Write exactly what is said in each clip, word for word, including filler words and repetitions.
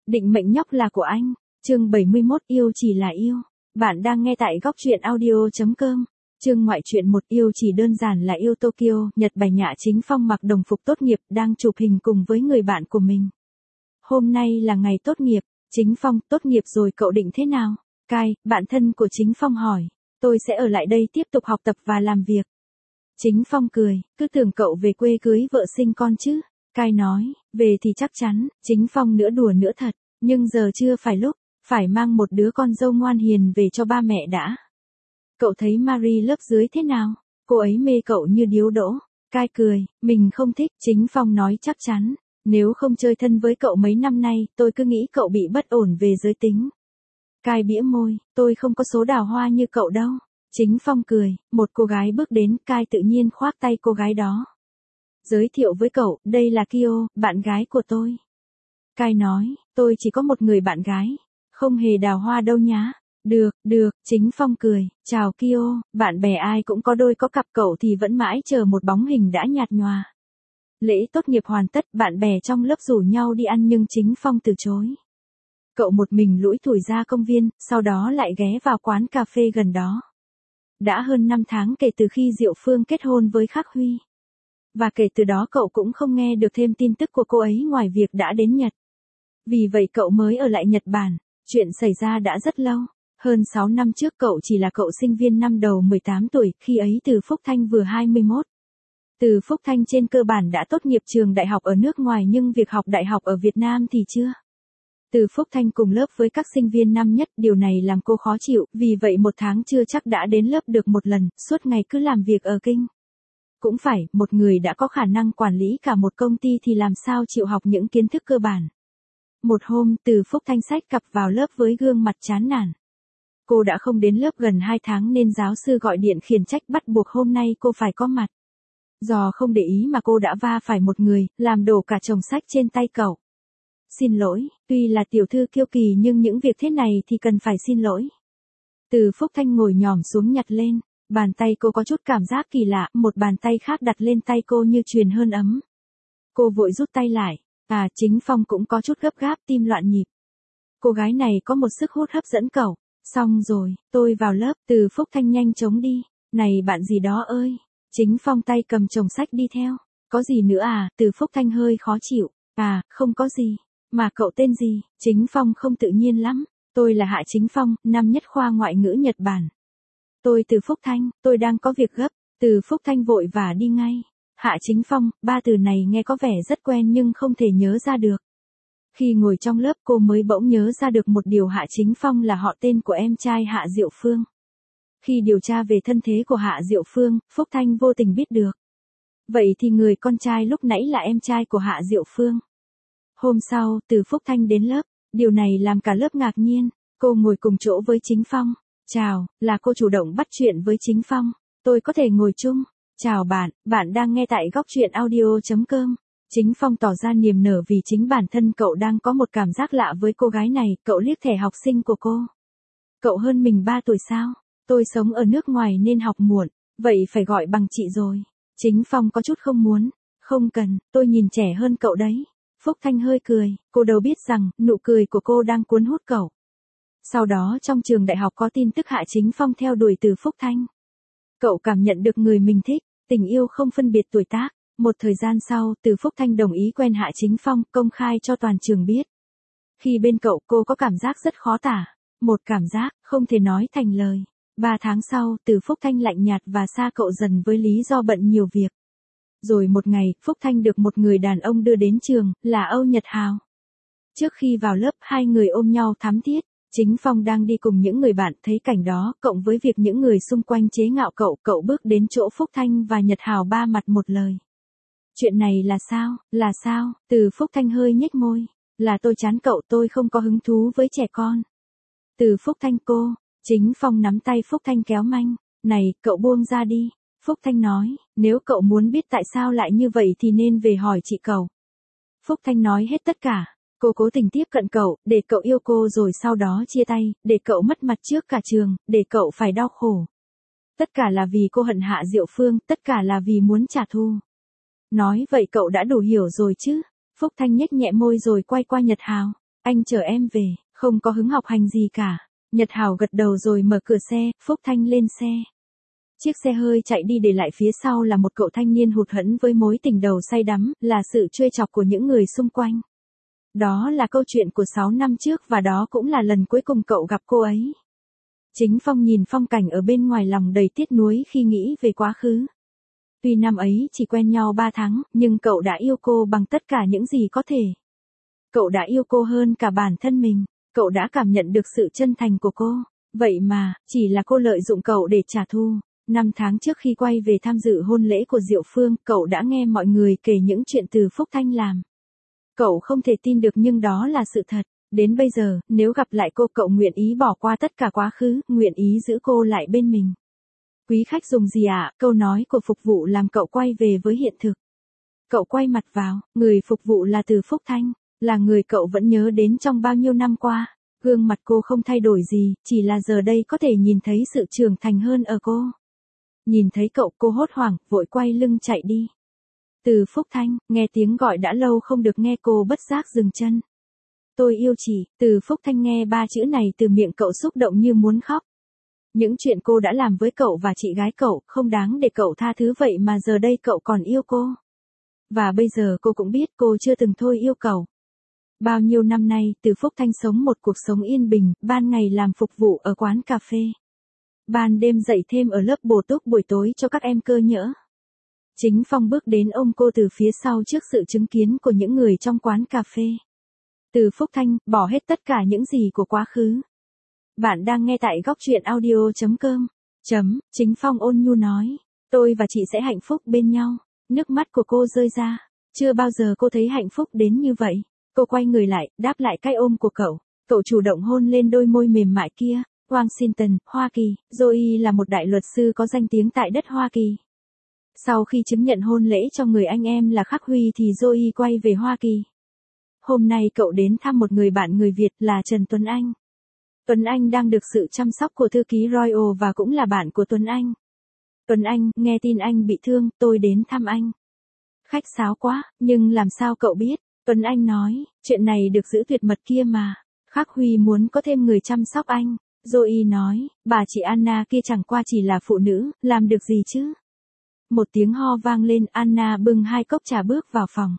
Định mệnh nhóc là của anh. Chương bảy mươi mốt yêu chỉ là yêu. Bạn đang nghe tại góc truyện audio chấm com. Chương ngoại truyện một yêu chỉ đơn giản là yêu Tokyo. Nhật Bài Nhã Chính Phong mặc đồng phục tốt nghiệp đang chụp hình cùng với người bạn của mình. Hôm nay là ngày tốt nghiệp. Chính Phong, tốt nghiệp rồi cậu định thế nào? Kai, bạn thân của Chính Phong hỏi. Tôi sẽ ở lại đây tiếp tục học tập và làm việc. Chính Phong cười, cứ tưởng cậu về quê cưới vợ sinh con chứ. Kai nói, về thì chắc chắn. Chính Phong nữa đùa nữa thật, nhưng giờ chưa phải lúc, phải mang một đứa con dâu ngoan hiền về cho ba mẹ đã. Cậu thấy Marie lớp dưới thế nào? Cô ấy mê cậu như điếu đỗ. Kai cười, mình không thích. Chính Phong nói chắc chắn, nếu không chơi thân với cậu mấy năm nay, tôi cứ nghĩ cậu bị bất ổn về giới tính. Kai bĩu môi, tôi không có số đào hoa như cậu đâu. Chính Phong cười, một cô gái bước đến, Kai tự nhiên khoác tay cô gái đó. Giới thiệu với cậu, đây là Kyo, bạn gái của tôi. Kai nói, tôi chỉ có một người bạn gái, không hề đào hoa đâu nhá. Được, được, Chính Phong cười, chào Kyo, bạn bè ai cũng có đôi có cặp, cậu thì vẫn mãi chờ một bóng hình đã nhạt nhòa. Lễ tốt nghiệp hoàn tất, bạn bè trong lớp rủ nhau đi ăn nhưng Chính Phong từ chối. Cậu một mình lủi thủi ra công viên, sau đó lại ghé vào quán cà phê gần đó. Đã hơn năm tháng kể từ khi Diệu Phương kết hôn với Khắc Huy. Và kể từ đó cậu cũng không nghe được thêm tin tức của cô ấy ngoài việc đã đến Nhật. Vì vậy cậu mới ở lại Nhật Bản. Chuyện xảy ra đã rất lâu. Hơn sáu năm trước cậu chỉ là cậu sinh viên năm đầu mười tám tuổi, khi ấy Từ Phúc Thanh vừa hai mươi mốt. Từ Phúc Thanh trên cơ bản đã tốt nghiệp trường đại học ở nước ngoài nhưng việc học đại học ở Việt Nam thì chưa. Từ Phúc Thanh cùng lớp với các sinh viên năm nhất, điều này làm cô khó chịu, vì vậy một tháng chưa chắc đã đến lớp được một lần, suốt ngày cứ làm việc ở kinh. Cũng phải, một người đã có khả năng quản lý cả một công ty thì làm sao chịu học những kiến thức cơ bản. Một hôm, Từ Phúc Thanh xách cặp vào lớp với gương mặt chán nản. Cô đã không đến lớp gần hai tháng nên giáo sư gọi điện khiển trách bắt buộc hôm nay cô phải có mặt. Do không để ý mà cô đã va phải một người, làm đổ cả chồng sách trên tay cậu. Xin lỗi, tuy là tiểu thư kiêu kỳ nhưng những việc thế này thì cần phải xin lỗi. Từ Phúc Thanh ngồi nhòm xuống nhặt lên, bàn tay cô có chút cảm giác kỳ lạ, một bàn tay khác đặt lên tay cô như truyền hơn ấm. Cô vội rút tay lại, à Chính Phong cũng có chút gấp gáp, tim loạn nhịp. Cô gái này có một sức hút hấp dẫn cậu. Xong rồi, tôi vào lớp. Từ Phúc Thanh nhanh chóng đi. Này bạn gì đó ơi. Chính Phong tay cầm chồng sách đi theo. Có gì nữa à? Từ Phúc Thanh hơi khó chịu. À, không có gì. Mà cậu tên gì? Chính Phong không tự nhiên lắm. Tôi là Hạ Chính Phong, năm nhất khoa ngoại ngữ Nhật Bản. Tôi Từ Phúc Thanh, tôi đang có việc gấp. Từ Phúc Thanh vội và đi ngay. Hạ Chính Phong, ba từ này nghe có vẻ rất quen nhưng không thể nhớ ra được. Khi ngồi trong lớp cô mới bỗng nhớ ra được một điều, Hạ Chính Phong là họ tên của em trai Hạ Diệu Phương. Khi điều tra về thân thế của Hạ Diệu Phương, Phúc Thanh vô tình biết được. Vậy thì người con trai lúc nãy là em trai của Hạ Diệu Phương. Hôm sau, Từ Phúc Thanh đến lớp, điều này làm cả lớp ngạc nhiên. Cô ngồi cùng chỗ với Chính Phong. Chào, là cô chủ động bắt chuyện với Chính Phong. Tôi có thể ngồi chung. Chào bạn, bạn đang nghe tại góc truyện audio chấm com. Chính Phong tỏ ra niềm nở vì chính bản thân cậu đang có một cảm giác lạ với cô gái này. Cậu liếc thẻ học sinh của cô. Cậu hơn mình ba tuổi sao? Tôi sống ở nước ngoài nên học muộn, vậy phải gọi bằng chị rồi. Chính Phong có chút không muốn. Không cần, tôi nhìn trẻ hơn cậu đấy. Phúc Thanh hơi cười, cô đâu biết rằng nụ cười của cô đang cuốn hút cậu. Sau đó trong trường đại học có tin tức Hạ Chính Phong theo đuổi Từ Phúc Thanh. Cậu cảm nhận được người mình thích, tình yêu không phân biệt tuổi tác. Một thời gian sau, Từ Phúc Thanh đồng ý quen Hạ Chính Phong, công khai cho toàn trường biết. Khi bên cậu cô có cảm giác rất khó tả. Một cảm giác, không thể nói thành lời. Ba tháng sau, Từ Phúc Thanh lạnh nhạt và xa cậu dần với lý do bận nhiều việc. Rồi một ngày, Phúc Thanh được một người đàn ông đưa đến trường, là Âu Nhật Hào. Trước khi vào lớp, hai người ôm nhau thắm thiết. Chính Phong đang đi cùng những người bạn, thấy cảnh đó, cộng với việc những người xung quanh chế ngạo cậu, cậu bước đến chỗ Phúc Thanh và Nhật Hào ba mặt một lời. Chuyện này là sao, là sao? Từ Phúc Thanh hơi nhếch môi. Là tôi chán cậu, tôi không có hứng thú với trẻ con. Từ Phúc Thanh cô. Chính Phong nắm tay Phúc Thanh kéo manh. Này, cậu buông ra đi. Phúc Thanh nói, nếu cậu muốn biết tại sao lại như vậy thì nên về hỏi chị cậu. Phúc Thanh nói hết tất cả. Cô cố tình tiếp cận cậu, để cậu yêu cô rồi sau đó chia tay, để cậu mất mặt trước cả trường, để cậu phải đau khổ. Tất cả là vì cô hận Hạ Diệu Phương, tất cả là vì muốn trả thù. Nói vậy cậu đã đủ hiểu rồi chứ? Phúc Thanh nhếch nhẹ môi rồi quay qua Nhật Hào. Anh chở em về, không có hứng học hành gì cả. Nhật Hảo gật đầu rồi mở cửa xe, Phúc Thanh lên xe. Chiếc xe hơi chạy đi để lại phía sau là một cậu thanh niên hụt hẫng với mối tình đầu say đắm, là sự trêu chọc của những người xung quanh. Đó là câu chuyện của sáu năm trước và đó cũng là lần cuối cùng cậu gặp cô ấy. Chính Phong nhìn phong cảnh ở bên ngoài lòng đầy tiếc nuối khi nghĩ về quá khứ. Tuy năm ấy chỉ quen nhau ba tháng, nhưng cậu đã yêu cô bằng tất cả những gì có thể. Cậu đã yêu cô hơn cả bản thân mình, cậu đã cảm nhận được sự chân thành của cô. Vậy mà, chỉ là cô lợi dụng cậu để trả thù. Năm tháng trước khi quay về tham dự hôn lễ của Diệu Phương, cậu đã nghe mọi người kể những chuyện từ Phúc Thanh làm. Cậu không thể tin được nhưng đó là sự thật. Đến bây giờ, nếu gặp lại cô, cậu nguyện ý bỏ qua tất cả quá khứ, nguyện ý giữ cô lại bên mình. Quý khách dùng gì ạ? À? Câu nói của phục vụ làm cậu quay về với hiện thực. Cậu quay mặt vào, người phục vụ là Từ Phúc Thanh, là người cậu vẫn nhớ đến trong bao nhiêu năm qua. Gương mặt cô không thay đổi gì, chỉ là giờ đây có thể nhìn thấy sự trưởng thành hơn ở cô. Nhìn thấy cậu, cô hốt hoảng, vội quay lưng chạy đi. Từ Phúc Thanh, nghe tiếng gọi đã lâu không được nghe, cô bất giác dừng chân. Tôi yêu chị. Từ Phúc Thanh nghe ba chữ này từ miệng cậu xúc động như muốn khóc. Những chuyện cô đã làm với cậu và chị gái cậu không đáng để cậu tha thứ, vậy mà giờ đây cậu còn yêu cô. Và bây giờ cô cũng biết cô chưa từng thôi yêu cậu. Bao nhiêu năm nay, Từ Phúc Thanh sống một cuộc sống yên bình, ban ngày làm phục vụ ở quán cà phê. Ban đêm dạy thêm ở lớp bổ túc buổi tối cho các em cơ nhỡ. Chính Phong bước đến ôm cô từ phía sau trước sự chứng kiến của những người trong quán cà phê. Từ Phúc Thanh, bỏ hết tất cả những gì của quá khứ. Bạn đang nghe tại góc truyện audio chấm com. Chấm, Chính Phong ôn nhu nói. Tôi và chị sẽ hạnh phúc bên nhau. Nước mắt của cô rơi ra. Chưa bao giờ cô thấy hạnh phúc đến như vậy. Cô quay người lại, đáp lại cái ôm của cậu. Cậu chủ động hôn lên đôi môi mềm mại kia. Washington, Hoa Kỳ, Joey là một đại luật sư có danh tiếng tại đất Hoa Kỳ. Sau khi chứng nhận hôn lễ cho người anh em là Khắc Huy thì Joey quay về Hoa Kỳ. Hôm nay cậu đến thăm một người bạn người Việt là Trần Tuấn Anh. Tuấn Anh đang được sự chăm sóc của thư ký Royal và cũng là bạn của Tuấn Anh. Tuấn Anh, nghe tin anh bị thương, tôi đến thăm anh. Khách sáo quá, nhưng làm sao cậu biết? Tuấn Anh nói, chuyện này được giữ tuyệt mật kia mà. Khắc Huy muốn có thêm người chăm sóc anh. Joey nói, bà chị Anna kia chẳng qua chỉ là phụ nữ, làm được gì chứ? Một tiếng ho vang lên, Anna bưng hai cốc trà bước vào phòng.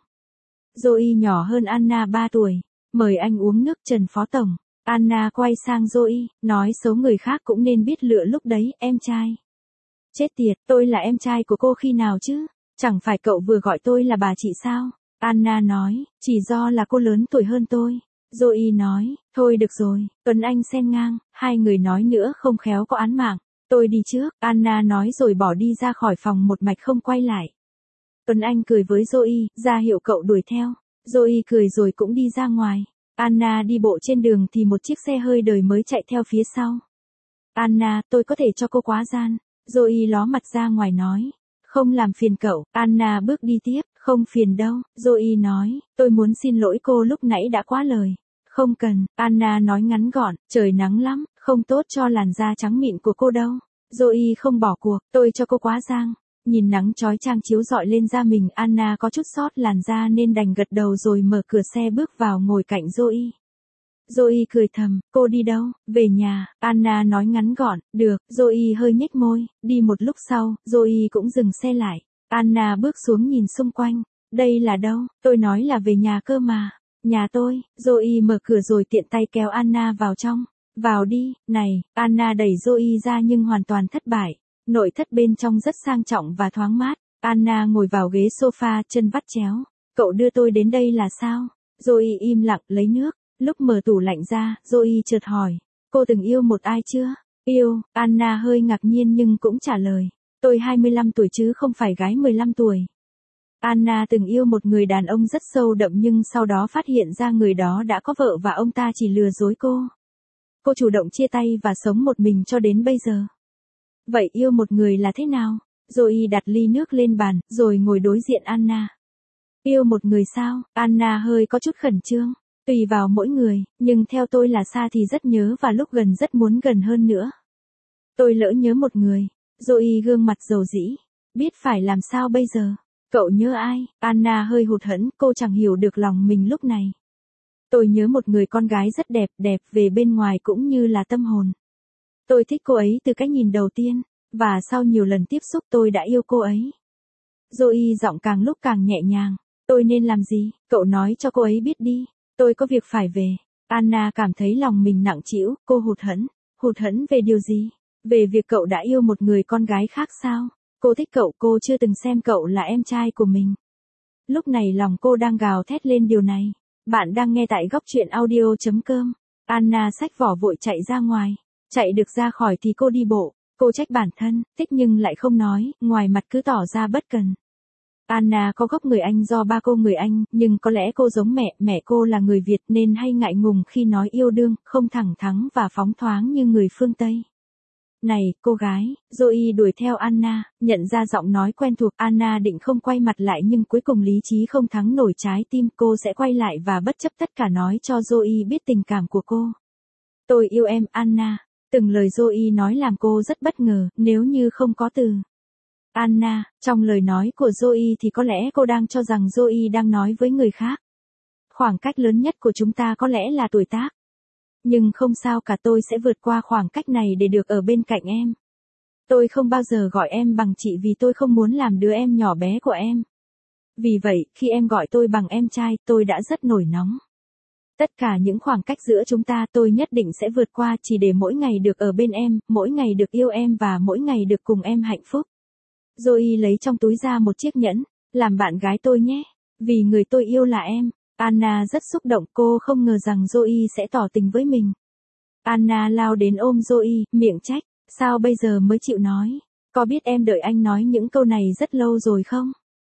Joey nhỏ hơn Anna ba tuổi. Mời anh uống nước, Trần Phó Tổng. Anna quay sang Joey, nói xấu người khác cũng nên biết lựa lúc đấy, em trai. Chết tiệt, tôi là em trai của cô khi nào chứ? Chẳng phải cậu vừa gọi tôi là bà chị sao? Anna nói, chỉ do là cô lớn tuổi hơn tôi. Joey nói, thôi được rồi. Tuấn Anh xen ngang, hai người nói nữa không khéo có án mạng. Tôi đi trước, Anna nói rồi bỏ đi ra khỏi phòng một mạch không quay lại. Tuấn Anh cười với Joey, ra hiệu cậu đuổi theo. Joey cười rồi cũng đi ra ngoài. Anna đi bộ trên đường thì một chiếc xe hơi đời mới chạy theo phía sau. Anna, tôi có thể cho cô quá gian. Joey ló mặt ra ngoài nói. Không làm phiền cậu. Anna bước đi tiếp, không phiền đâu. Joey nói, tôi muốn xin lỗi cô lúc nãy đã quá lời. Không cần, Anna nói ngắn gọn, trời nắng lắm, không tốt cho làn da trắng mịn của cô đâu. Joey không bỏ cuộc, tôi cho cô quá giang. Nhìn nắng chói chang chiếu rọi lên da mình, Anna có chút sót làn da nên đành gật đầu rồi mở cửa xe bước vào ngồi cạnh Joey. Joey cười thầm, cô đi đâu? Về nhà, Anna nói ngắn gọn, được, Joey hơi nhếch môi, đi một lúc sau, Joey cũng dừng xe lại. Anna bước xuống nhìn xung quanh, đây là đâu? Tôi nói là về nhà cơ mà. Nhà tôi. Joey mở cửa rồi tiện tay kéo Anna vào trong. Vào đi, này, Anna đẩy Joey ra nhưng hoàn toàn thất bại. Nội thất bên trong rất sang trọng và thoáng mát. Anna ngồi vào ghế sofa, chân vắt chéo. Cậu đưa tôi đến đây là sao? Joey im lặng lấy nước. Lúc mở tủ lạnh ra, Joey chợt hỏi. Cô từng yêu một ai chưa? Yêu, Anna hơi ngạc nhiên nhưng cũng trả lời. Tôi hai mươi lăm tuổi chứ không phải gái mười lăm tuổi. Anna từng yêu một người đàn ông rất sâu đậm nhưng sau đó phát hiện ra người đó đã có vợ và ông ta chỉ lừa dối cô. Cô chủ động chia tay và sống một mình cho đến bây giờ. Vậy yêu một người là thế nào? Joey đặt ly nước lên bàn, rồi ngồi đối diện Anna. Yêu một người sao? Anna hơi có chút khẩn trương. Tùy vào mỗi người, nhưng theo tôi là xa thì rất nhớ và lúc gần rất muốn gần hơn nữa. Tôi lỡ nhớ một người. Joey gương mặt dầu dĩ. Biết phải làm sao bây giờ? Cậu nhớ ai? Anna hơi hụt hẫng, cô chẳng hiểu được lòng mình lúc này. Tôi nhớ một người con gái rất đẹp, đẹp về bên ngoài cũng như là tâm hồn. Tôi thích cô ấy từ cái nhìn đầu tiên, và sau nhiều lần tiếp xúc tôi đã yêu cô ấy. Zoe giọng càng lúc càng nhẹ nhàng. Tôi nên làm gì? Cậu nói cho cô ấy biết đi. Tôi có việc phải về. Anna cảm thấy lòng mình nặng trĩu, cô hụt hẫng. Hụt hẫng về điều gì? Về việc cậu đã yêu một người con gái khác sao? Cô thích cậu, cô chưa từng xem cậu là em trai của mình. Lúc này lòng cô đang gào thét lên điều này. Bạn đang nghe tại góc truyện audio chấm com. Anna xách vỏ vội chạy ra ngoài. Chạy được ra khỏi thì cô đi bộ. Cô trách bản thân, thích nhưng lại không nói, ngoài mặt cứ tỏ ra bất cần. Anna có gốc người Anh do ba cô người Anh, nhưng có lẽ cô giống mẹ, mẹ cô là người Việt nên hay ngại ngùng khi nói yêu đương, không thẳng thắn và phóng thoáng như người phương Tây. Này, cô gái, Zoe đuổi theo Anna, nhận ra giọng nói quen thuộc. Anna định không quay mặt lại nhưng cuối cùng lý trí không thắng nổi trái tim, cô sẽ quay lại và bất chấp tất cả nói cho Zoe biết tình cảm của cô. Tôi yêu em, Anna. Từng lời Zoe nói làm cô rất bất ngờ, nếu như không có từ Anna, trong lời nói của Zoe thì có lẽ cô đang cho rằng Zoe đang nói với người khác. Khoảng cách lớn nhất của chúng ta có lẽ là tuổi tác. Nhưng không sao cả, tôi sẽ vượt qua khoảng cách này để được ở bên cạnh em. Tôi không bao giờ gọi em bằng chị vì tôi không muốn làm đứa em nhỏ bé của em. Vì vậy, khi em gọi tôi bằng em trai, tôi đã rất nổi nóng. Tất cả những khoảng cách giữa chúng ta tôi nhất định sẽ vượt qua chỉ để mỗi ngày được ở bên em, mỗi ngày được yêu em và mỗi ngày được cùng em hạnh phúc. Zoe lấy trong túi ra một chiếc nhẫn, làm bạn gái tôi nhé, vì người tôi yêu là em. Anna rất xúc động, cô không ngờ rằng Zoe sẽ tỏ tình với mình. Anna lao đến ôm Zoe, miệng trách, sao bây giờ mới chịu nói? Có biết em đợi anh nói những câu này rất lâu rồi không?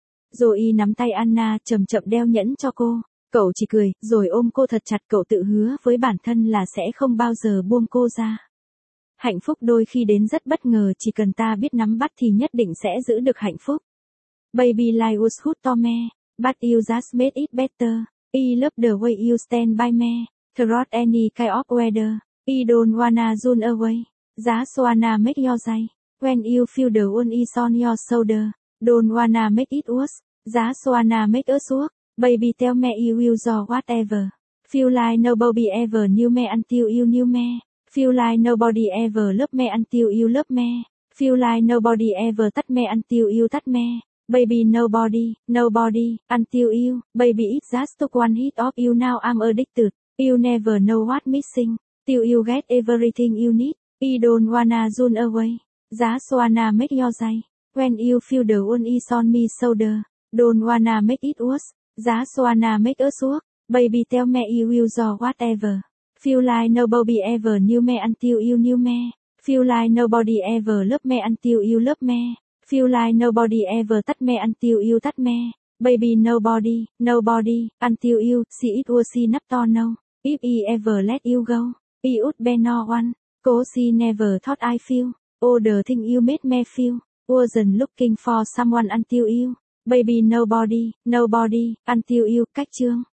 Zoe nắm tay Anna chậm chậm đeo nhẫn cho cô. Cậu chỉ cười, rồi ôm cô thật chặt. Cậu tự hứa với bản thân là sẽ không bao giờ buông cô ra. Hạnh phúc đôi khi đến rất bất ngờ, chỉ cần ta biết nắm bắt thì nhất định sẽ giữ được hạnh phúc. Baby like us who to me, but you just made it better. I love the way you stand by me, throughout any kind of weather. I don't wanna run away, just wanna make your day. When you feel the one is on your shoulder, don't wanna make it worse, just wanna make us work. Baby tell me you will do whatever. Feel like nobody ever knew me until you knew me. Feel like nobody ever loved me until you loved me. Feel like nobody ever touched me until you touched me. Baby nobody, nobody, until you. Baby it's just took one hit of you, now I'm addicted. You never know what missing. Till you get everything you need. I don't wanna run away. Just wanna make your day. When you feel the one is on me shoulder. Don't wanna make it worse. Just wanna make us work. Baby tell me you will do whatever. Feel like nobody ever knew me until you knew me. Feel like nobody ever loved me until you loved me. Feel like nobody ever touched me until you touched me. Baby nobody, nobody, until you see it was enough to know. If I ever let you go, it would be no one. Cause she never thought I feel. All the thing you made me feel. Wasn't looking for someone until you. Baby nobody, nobody, until you. Cách chương